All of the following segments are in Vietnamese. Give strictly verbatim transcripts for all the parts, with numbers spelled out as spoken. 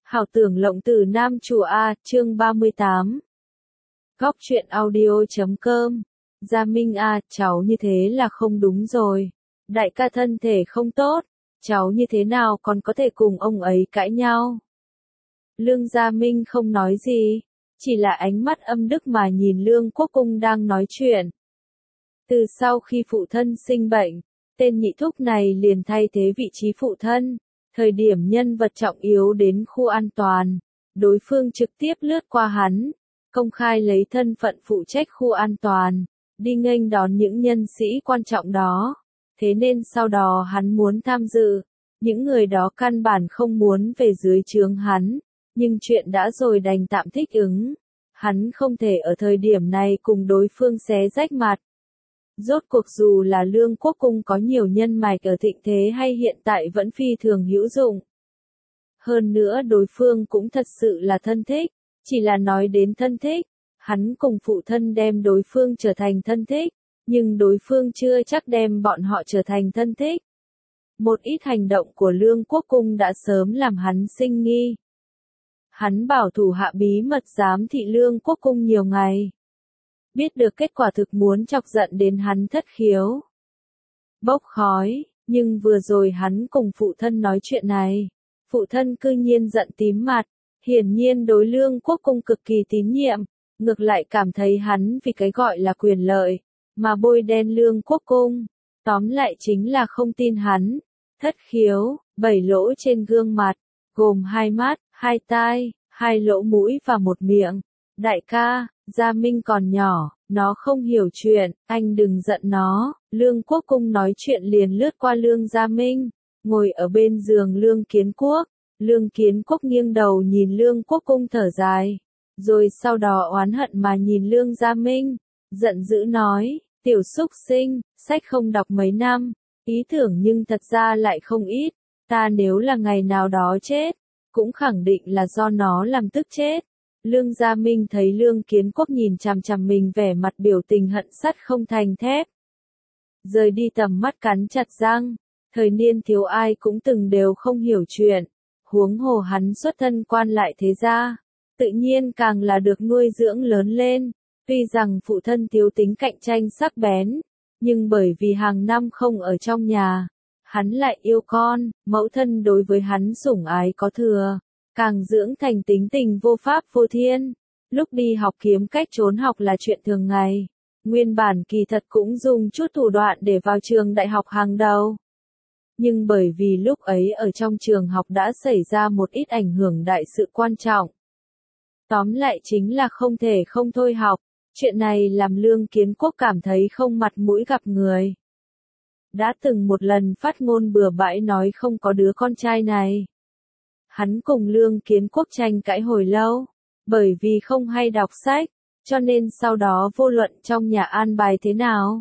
Hảo tưởng lộng từ Nam Chùa A, chương ba mươi tám. Góc truyện audio chấm com. Gia Minh A, cháu như thế là không đúng rồi. Đại ca thân thể không tốt, cháu như thế nào còn có thể cùng ông ấy cãi nhau. Lương Gia Minh không nói gì, chỉ là ánh mắt âm đức mà nhìn Lương Quốc Cung đang nói chuyện. Từ sau khi phụ thân sinh bệnh, tên nhị thúc này liền thay thế vị trí phụ thân. Thời điểm nhân vật trọng yếu đến khu an toàn, đối phương trực tiếp lướt qua hắn, công khai lấy thân phận phụ trách khu an toàn, đi nghênh đón những nhân sĩ quan trọng đó. Thế nên sau đó hắn muốn tham dự, những người đó căn bản không muốn về dưới trướng hắn, nhưng chuyện đã rồi đành tạm thích ứng. Hắn không thể ở thời điểm này cùng đối phương xé rách mặt. Rốt cuộc dù là Lương Quốc Cung có nhiều nhân mạch ở thịnh thế hay hiện tại vẫn phi thường hữu dụng. Hơn nữa đối phương cũng thật sự là thân thích, chỉ là nói đến thân thích, hắn cùng phụ thân đem đối phương trở thành thân thích, nhưng đối phương chưa chắc đem bọn họ trở thành thân thích. Một ít hành động của Lương Quốc Cung đã sớm làm hắn sinh nghi. Hắn bảo thủ hạ bí mật giám thị Lương Quốc Cung nhiều ngày. Biết được kết quả thực muốn chọc giận đến hắn thất khiếu. Bốc khói, nhưng vừa rồi hắn cùng phụ thân nói chuyện này. Phụ thân cư nhiên giận tím mặt, hiển nhiên đối Lương Quốc Cung cực kỳ tín nhiệm, ngược lại cảm thấy hắn vì cái gọi là quyền lợi, mà bôi đen Lương Quốc Cung. Tóm lại chính là không tin hắn. Thất khiếu, bảy lỗ trên gương mặt, gồm hai mắt, hai tai, hai lỗ mũi và một miệng. Đại ca, Gia Minh còn nhỏ, nó không hiểu chuyện, anh đừng giận nó. Lương Quốc Cung nói chuyện liền lướt qua Lương Gia Minh, ngồi ở bên giường Lương Kiến Quốc. Lương Kiến Quốc nghiêng đầu nhìn Lương Quốc Cung thở dài, rồi sau đó oán hận mà nhìn Lương Gia Minh, giận dữ nói, tiểu súc sinh, sách không đọc mấy năm, ý tưởng nhưng thật ra lại không ít, ta nếu là ngày nào đó chết, cũng khẳng định là do nó làm tức chết. Lương Gia Minh thấy Lương Kiến Quốc nhìn chằm chằm mình vẻ mặt biểu tình hận sắt không thành thép. Rời đi tầm mắt cắn chặt răng, thời niên thiếu ai cũng từng đều không hiểu chuyện, huống hồ hắn xuất thân quan lại thế gia, tự nhiên càng là được nuôi dưỡng lớn lên, tuy rằng phụ thân thiếu tính cạnh tranh sắc bén, nhưng bởi vì hàng năm không ở trong nhà, hắn lại yêu con, mẫu thân đối với hắn sủng ái có thừa. Càng dưỡng thành tính tình vô pháp vô thiên, lúc đi học kiếm cách trốn học là chuyện thường ngày, nguyên bản kỳ thật cũng dùng chút thủ đoạn để vào trường đại học hàng đầu. Nhưng bởi vì lúc ấy ở trong trường học đã xảy ra một ít ảnh hưởng đại sự quan trọng. Tóm lại chính là không thể không thôi học, chuyện này làm Lương Kiến Quốc cảm thấy không mặt mũi gặp người. Đã từng một lần phát ngôn bừa bãi nói không có đứa con trai này. Hắn cùng Lương Kiến Quốc tranh cãi hồi lâu, bởi vì không hay đọc sách, cho nên sau đó vô luận trong nhà an bài thế nào.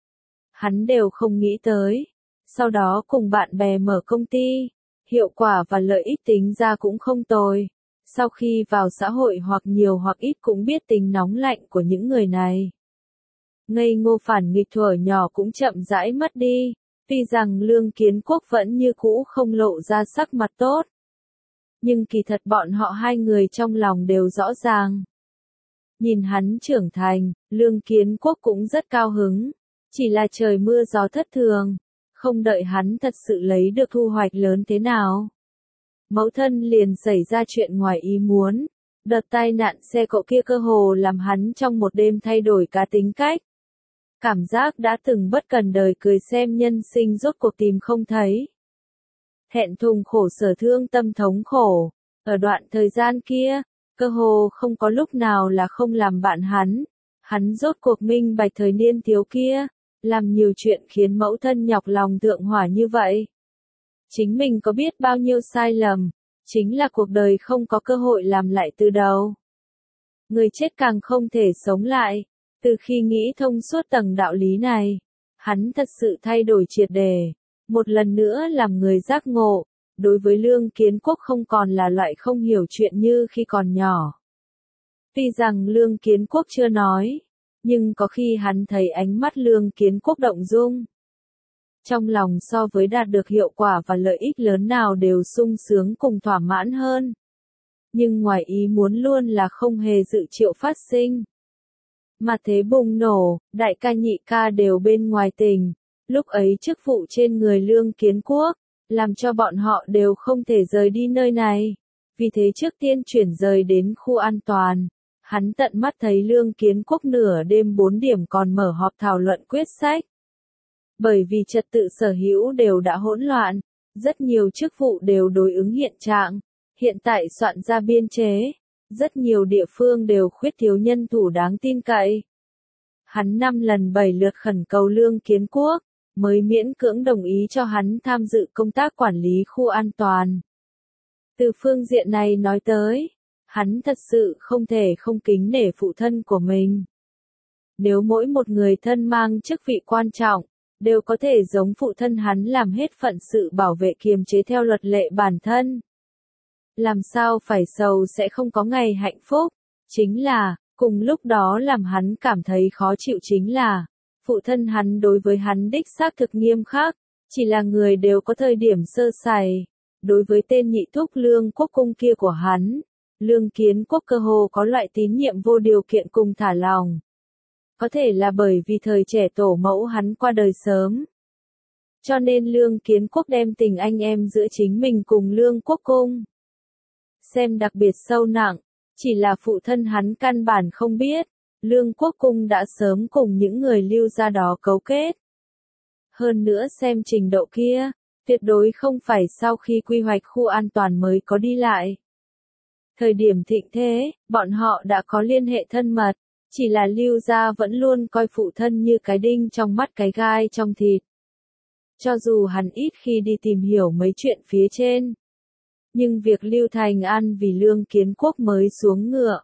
Hắn đều không nghĩ tới, sau đó cùng bạn bè mở công ty, hiệu quả và lợi ích tính ra cũng không tồi. Sau khi vào xã hội hoặc nhiều hoặc ít cũng biết tính nóng lạnh của những người này. Ngây ngô phản nghịch thuở nhỏ cũng chậm rãi mất đi, tuy rằng Lương Kiến Quốc vẫn như cũ không lộ ra sắc mặt tốt. Nhưng kỳ thật bọn họ hai người trong lòng đều rõ ràng. Nhìn hắn trưởng thành, Lương Kiến Quốc cũng rất cao hứng. Chỉ là trời mưa gió thất thường, không đợi hắn thật sự lấy được thu hoạch lớn thế nào. Mẫu thân liền xảy ra chuyện ngoài ý muốn. Đợt tai nạn xe cộ kia cơ hồ làm hắn trong một đêm thay đổi cả tính cách. Cảm giác đã từng bất cần đời cười xem nhân sinh rốt cuộc tìm không thấy. Thẹn thùng khổ sở thương tâm thống khổ, ở đoạn thời gian kia, cơ hồ không có lúc nào là không làm bạn hắn. Hắn rốt cuộc minh bạch thời niên thiếu kia, làm nhiều chuyện khiến mẫu thân nhọc lòng thượng hỏa như vậy. Chính mình có biết bao nhiêu sai lầm, chính là cuộc đời không có cơ hội làm lại từ đầu. Người chết càng không thể sống lại, từ khi nghĩ thông suốt tầng đạo lý này, hắn thật sự thay đổi triệt để. Một lần nữa làm người giác ngộ, đối với Lương Kiến Quốc không còn là loại không hiểu chuyện như khi còn nhỏ. Tuy rằng Lương Kiến Quốc chưa nói, nhưng có khi hắn thấy ánh mắt Lương Kiến Quốc động dung. Trong lòng so với đạt được hiệu quả và lợi ích lớn nào đều sung sướng cùng thỏa mãn hơn. nhưng ngoài ý muốn luôn là không hề dự triệu phát sinh. Mà thế bùng nổ, đại ca nhị ca đều bên ngoài tỉnh, lúc ấy chức vụ trên người Lương Kiến Quốc, làm cho bọn họ đều không thể rời đi nơi này. Vì thế trước tiên chuyển rời đến khu an toàn. Hắn tận mắt thấy Lương Kiến Quốc nửa đêm bốn điểm còn mở họp thảo luận quyết sách. Bởi vì trật tự sở hữu đều đã hỗn loạn, rất nhiều chức vụ đều đối ứng hiện trạng, hiện tại soạn ra biên chế, rất nhiều địa phương đều khuyết thiếu nhân thủ đáng tin cậy. Hắn năm lần bảy lượt khẩn cầu Lương Kiến Quốc, mới miễn cưỡng đồng ý cho hắn tham dự công tác quản lý khu an toàn. Từ phương diện này nói tới, hắn thật sự không thể không kính nể phụ thân của mình. Nếu mỗi một người thân mang chức vị quan trọng, đều có thể giống phụ thân hắn làm hết phận sự bảo vệ kiềm chế theo luật lệ bản thân. Làm sao phải sầu sẽ không có ngày hạnh phúc, chính là, cùng lúc đó làm hắn cảm thấy khó chịu chính là, phụ thân hắn đối với hắn đích xác thực nghiêm khắc, chỉ là người đều có thời điểm sơ sài. Đối với tên nhị thúc Lương Quốc Cung kia của hắn, Lương Kiến Quốc cơ hồ có loại tín nhiệm vô điều kiện cùng thả lòng. Có thể là bởi vì thời trẻ tổ mẫu hắn qua đời sớm. Cho nên Lương Kiến Quốc đem tình anh em giữa chính mình cùng Lương Quốc Cung xem đặc biệt sâu nặng, chỉ là phụ thân hắn căn bản không biết, Lương Quốc Cung đã sớm cùng những người Lưu gia đó cấu kết. Hơn nữa xem trình độ kia, tuyệt đối không phải sau khi quy hoạch khu an toàn mới có đi lại. Thời điểm thịnh thế, bọn họ đã có liên hệ thân mật, chỉ là Lưu gia vẫn luôn coi phụ thân như cái đinh trong mắt cái gai trong thịt. Cho dù hắn ít khi đi tìm hiểu mấy chuyện phía trên, nhưng việc Lưu Thành An vì Lương Kiến Quốc mới xuống ngựa,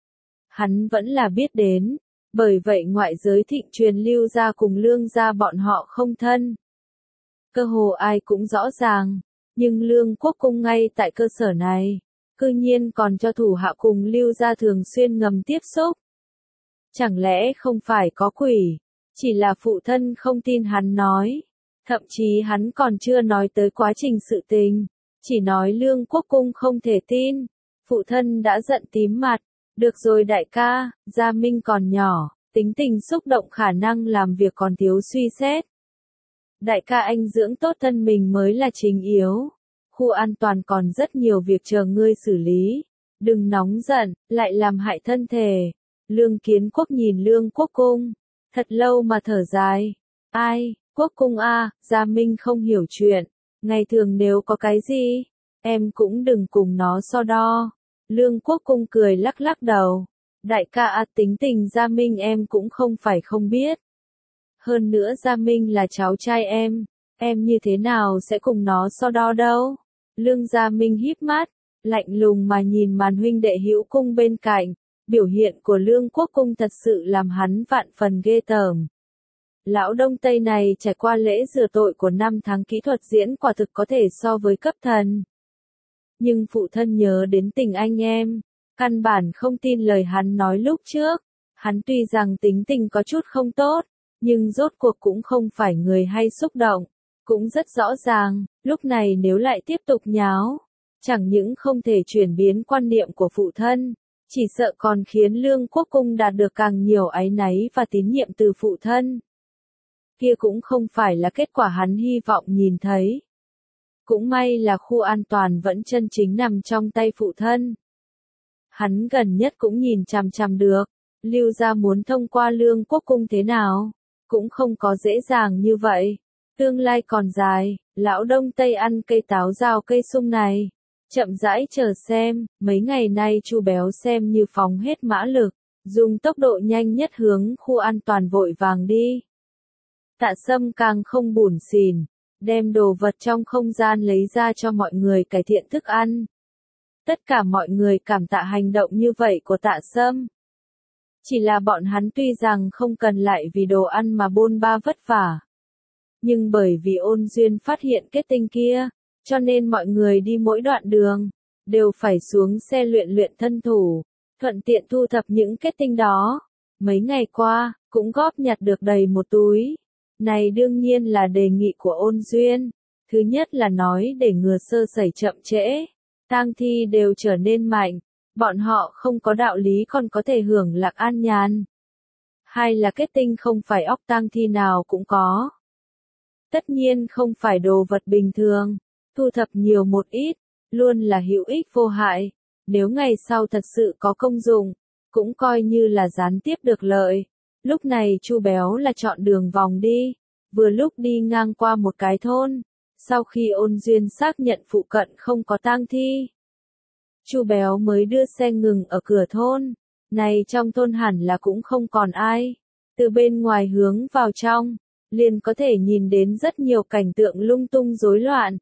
hắn vẫn là biết đến, bởi vậy ngoại giới thịnh truyền Lưu gia cùng Lương gia bọn họ không thân. Cơ hồ ai cũng rõ ràng, nhưng Lương Quốc Cung ngay tại cơ sở này, cư nhiên còn cho thủ hạ cùng Lưu gia thường xuyên ngầm tiếp xúc. Chẳng lẽ không phải có quỷ, chỉ là phụ thân không tin hắn nói, thậm chí hắn còn chưa nói tới quá trình sự tình, chỉ nói Lương Quốc Cung không thể tin, phụ thân đã giận tím mặt, được rồi đại ca, Gia Minh còn nhỏ, tính tình xúc động khả năng làm việc còn thiếu suy xét. Đại ca anh dưỡng tốt thân mình mới là chính yếu. Khu an toàn còn rất nhiều việc chờ ngươi xử lý. Đừng nóng giận, lại làm hại thân thể. Lương Kiến Quốc nhìn Lương Quốc Cung. Thật lâu mà thở dài. Ai, Quốc Cung a, Gia Minh không hiểu chuyện. Ngày thường nếu có cái gì, em cũng đừng cùng nó so đo. Lương Quốc Cung cười lắc lắc đầu. Đại ca a, tính tình Gia Minh em cũng không phải không biết. Hơn nữa Gia Minh là cháu trai em, em như thế nào sẽ cùng nó so đo đâu. Lương Gia Minh híp mắt, lạnh lùng mà nhìn màn huynh đệ hữu cung bên cạnh, biểu hiện của Lương Quốc Cung thật sự làm hắn vạn phần ghê tởm. Lão Đông Tây này trải qua lễ rửa tội của năm tháng kỹ thuật diễn quả thực có thể so với cấp thần. Nhưng phụ thân nhớ đến tình anh em, căn bản không tin lời hắn nói lúc trước, hắn tuy rằng tính tình có chút không tốt, nhưng rốt cuộc cũng không phải người hay xúc động, cũng rất rõ ràng, lúc này nếu lại tiếp tục nháo, chẳng những không thể chuyển biến quan niệm của phụ thân, chỉ sợ còn khiến Lương Quốc Cung đạt được càng nhiều áy náy và tín nhiệm từ phụ thân. Kia cũng không phải là kết quả hắn hy vọng nhìn thấy. Cũng may là khu an toàn vẫn chân chính nằm trong tay phụ thân. Hắn gần nhất cũng nhìn chằm chằm được, Lưu gia muốn thông qua Lương Quốc Cung thế nào, cũng không có dễ dàng như vậy. Tương lai còn dài, lão Đông Tây ăn cây táo rào cây sung này. Chậm rãi chờ xem, mấy ngày nay Chu Béo xem như phóng hết mã lực, dùng tốc độ nhanh nhất hướng khu an toàn vội vàng đi. Tạ Sâm càng không bủn xỉn, đem đồ vật trong không gian lấy ra cho mọi người cải thiện thức ăn. Tất cả mọi người cảm tạ hành động như vậy của Tạ Sâm. Chỉ là bọn hắn tuy rằng không cần lại vì đồ ăn mà bôn ba vất vả. Nhưng bởi vì Ôn Duyên phát hiện kết tinh kia, cho nên mọi người đi mỗi đoạn đường, đều phải xuống xe luyện luyện thân thủ, thuận tiện thu thập những kết tinh đó. Mấy ngày qua, cũng góp nhặt được đầy một túi. Này đương nhiên là đề nghị của Ôn Duyên. Thứ nhất là nói để ngừa sơ sẩy chậm trễ. tang thi đều trở nên mạnh, bọn họ không có đạo lý còn có thể hưởng lạc an nhàn. Hay là kết tinh không phải óc tang thi nào cũng có. Tất nhiên không phải đồ vật bình thường, thu thập nhiều một ít, luôn là hữu ích vô hại, nếu ngày sau thật sự có công dụng, cũng coi như là gián tiếp được lợi. Lúc này Chu Béo là chọn đường vòng đi, vừa lúc đi ngang qua một cái thôn, sau khi Ôn Duyên xác nhận phụ cận không có tang thi. Chu Béo mới đưa xe ngừng ở cửa thôn, này trong thôn hẳn là cũng không còn ai, từ bên ngoài hướng vào trong, liền có thể nhìn đến rất nhiều cảnh tượng lung tung rối loạn.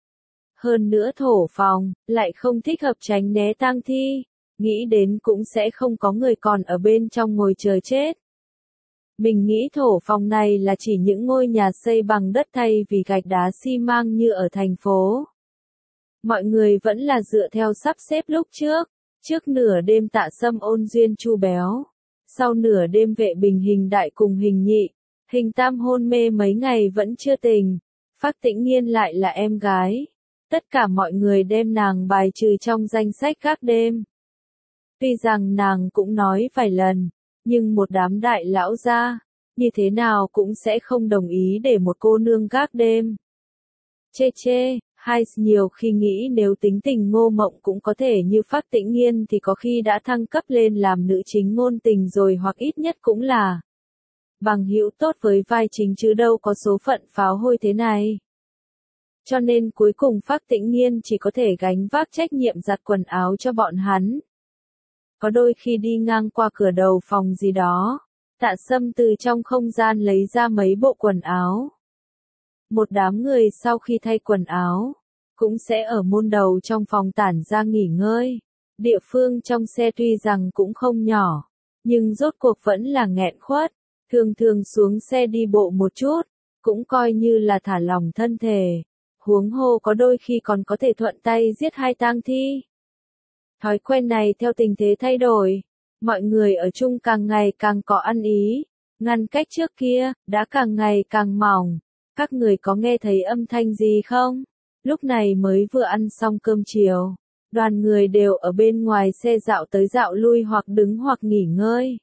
Hơn nữa thổ phòng, lại không thích hợp tránh né tang thi, nghĩ đến cũng sẽ không có người còn ở bên trong ngồi chờ chết. Mình nghĩ thổ phòng này là chỉ những ngôi nhà xây bằng đất thay vì gạch đá xi măng như ở thành phố. Mọi người vẫn là dựa theo sắp xếp lúc trước, trước nửa đêm Tạ Sâm Ôn Duyên Chu Béo, sau nửa đêm Vệ Bình Hình Đại cùng Hình Nhị, Hình Tam hôn mê mấy ngày vẫn chưa tỉnh, Phác Tĩnh Nghiên lại là em gái. Tất cả mọi người đem nàng bài trừ trong danh sách gác đêm. Tuy rằng nàng cũng nói vài lần, nhưng một đám đại lão gia, như thế nào cũng sẽ không đồng ý để một cô nương gác đêm. Chê chê, hay nhiều khi nghĩ nếu tính tình Ngô Mộng cũng có thể như Phác Tĩnh Nghiên thì có khi đã thăng cấp lên làm nữ chính ngôn tình rồi, hoặc ít nhất cũng là bằng hữu tốt với vai chính chứ đâu có số phận pháo hôi thế này. Cho nên cuối cùng Phác Tĩnh Nghiên chỉ có thể gánh vác trách nhiệm giặt quần áo cho bọn hắn. Có đôi khi đi ngang qua cửa đầu phòng gì đó, Tạ Sâm từ trong không gian lấy ra mấy bộ quần áo. Một đám người sau khi thay quần áo, cũng sẽ ở môn đầu trong phòng tản ra nghỉ ngơi. Địa phương trong xe tuy rằng cũng không nhỏ, nhưng rốt cuộc vẫn là nghẹn khuất, thường thường xuống xe đi bộ một chút, cũng coi như là thả lỏng thân thể. Huống hồ có đôi khi còn có thể thuận tay giết hai tang thi. Thói quen này theo tình thế thay đổi, mọi người ở chung càng ngày càng có ăn ý, ngăn cách trước kia, đã càng ngày càng mỏng. Các người có nghe thấy âm thanh gì không? Lúc này mới vừa ăn xong cơm chiều, đoàn người đều ở bên ngoài xe dạo tới dạo lui hoặc đứng hoặc nghỉ ngơi.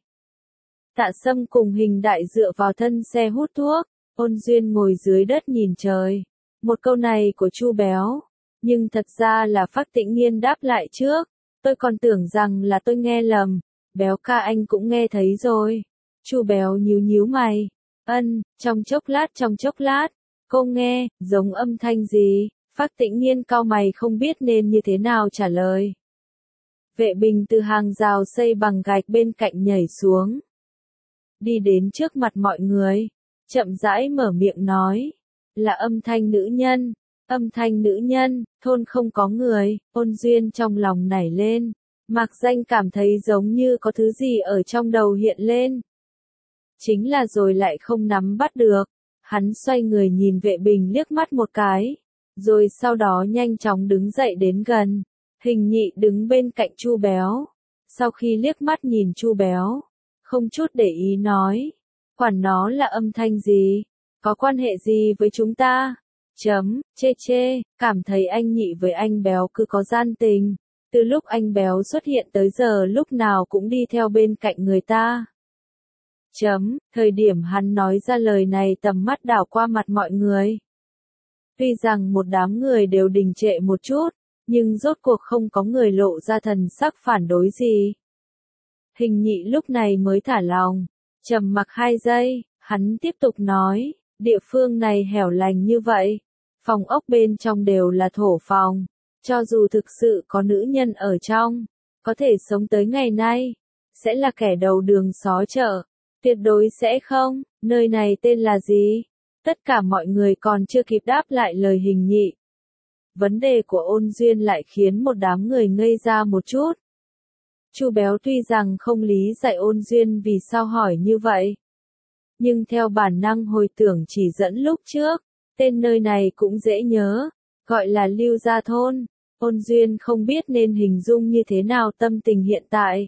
Tạ Sâm cùng Hình Đại dựa vào thân xe hút thuốc, Ôn Duyên ngồi dưới đất nhìn trời. Một câu này của Chu Béo, nhưng thật ra là Phác Tĩnh Nghiên đáp lại trước, tôi còn tưởng rằng là tôi nghe lầm, Béo ca anh cũng nghe thấy rồi. Chu Béo nhíu nhíu mày, ân, trong chốc lát trong chốc lát, cô nghe, giống âm thanh gì? Phác Tĩnh Nghiên cau mày không biết nên như thế nào trả lời. Vệ Bình từ hàng rào xây bằng gạch bên cạnh nhảy xuống, đi đến trước mặt mọi người, chậm rãi mở miệng nói, là âm thanh nữ nhân, âm thanh nữ nhân, thôn không có người. Ôn Duyên trong lòng nảy lên, Mạc Danh cảm thấy giống như có thứ gì ở trong đầu hiện lên. Chính là rồi lại không nắm bắt được, hắn xoay người nhìn Vệ Bình liếc mắt một cái, rồi sau đó nhanh chóng đứng dậy đến gần. Hình Nhị đứng bên cạnh Chu Béo, sau khi liếc mắt nhìn Chu Béo, không chút để ý nói, quản nó là âm thanh gì, có quan hệ gì với chúng ta? Chấm, chê chê, cảm thấy anh Nhị với anh Béo cứ có gian tình, từ lúc anh Béo xuất hiện tới giờ lúc nào cũng đi theo bên cạnh người ta. Chấm, thời điểm hắn nói ra lời này tầm mắt đảo qua mặt mọi người. Tuy rằng một đám người đều đình trệ một chút, nhưng rốt cuộc không có người lộ ra thần sắc phản đối gì. Hình Nhị lúc này mới thả lòng, trầm mặc hai giây, hắn tiếp tục nói, địa phương này hẻo lánh như vậy, phòng ốc bên trong đều là thổ phòng, cho dù thực sự có nữ nhân ở trong, có thể sống tới ngày nay, sẽ là kẻ đầu đường xó chợ, tuyệt đối sẽ không. Nơi này tên là gì? Tất cả mọi người còn chưa kịp đáp lại lời Hình Nhị. Vấn đề của Ôn Duyên lại khiến một đám người ngây ra một chút. Chu Béo tuy rằng không lý giải Ôn Duyên vì sao hỏi như vậy, nhưng theo bản năng hồi tưởng chỉ dẫn lúc trước, tên nơi này cũng dễ nhớ, gọi là Lưu Gia Thôn. Ôn Duyên không biết nên hình dung như thế nào tâm tình hiện tại.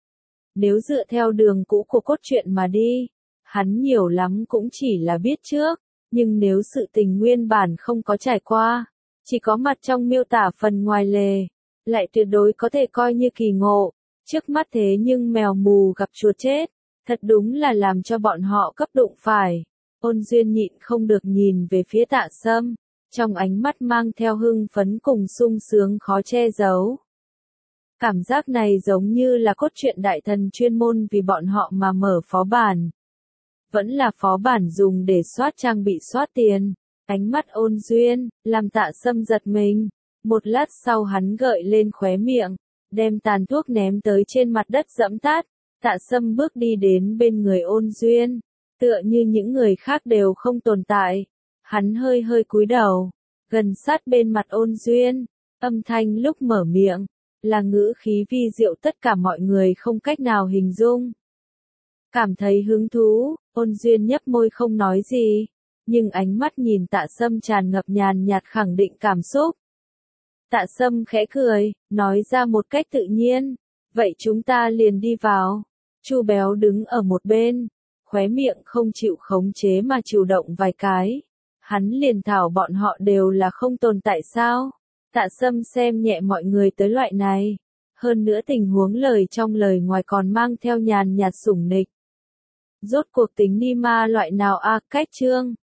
Nếu dựa theo đường cũ của cốt truyện mà đi, hắn nhiều lắm cũng chỉ là biết trước, nhưng nếu sự tình nguyên bản không có trải qua, chỉ có mặt trong miêu tả phần ngoài lề, lại tuyệt đối có thể coi như kỳ ngộ. Trước mắt thế nhưng mèo mù gặp chuột chết, thật đúng là làm cho bọn họ cấp đụng phải. Ôn Duyên nhịn không được nhìn về phía Tạ Sâm, trong ánh mắt mang theo hưng phấn cùng sung sướng khó che giấu. Cảm giác này giống như là cốt truyện đại thần chuyên môn vì bọn họ mà mở phó bản. Vẫn là phó bản dùng để soát trang bị soát tiền. Ánh mắt Ôn Duyên, làm Tạ Sâm giật mình. Một lát sau hắn gợi lên khóe miệng, đem tàn thuốc ném tới trên mặt đất dẫm tát. Tạ Sâm bước đi đến bên người Ôn Duyên, tựa như những người khác đều không tồn tại. Hắn hơi hơi cúi đầu, gần sát bên mặt Ôn Duyên, âm thanh lúc mở miệng, là ngữ khí vi diệu tất cả mọi người không cách nào hình dung. Cảm thấy hứng thú, Ôn Duyên nhấp môi không nói gì, nhưng ánh mắt nhìn Tạ Sâm tràn ngập nhàn nhạt khẳng định cảm xúc. Tạ Sâm khẽ cười, nói ra một cách tự nhiên, vậy chúng ta liền đi vào. Chu Béo đứng ở một bên, khóe miệng không chịu khống chế mà chịu động vài cái. Hắn liền thảo bọn họ đều là không tồn tại sao? Tạ Sâm xem nhẹ mọi người tới loại này. Hơn nữa tình huống lời trong lời ngoài còn mang theo nhàn nhạt sủng nịch. Rốt cuộc tính ni ma loại nào a à, cách chương.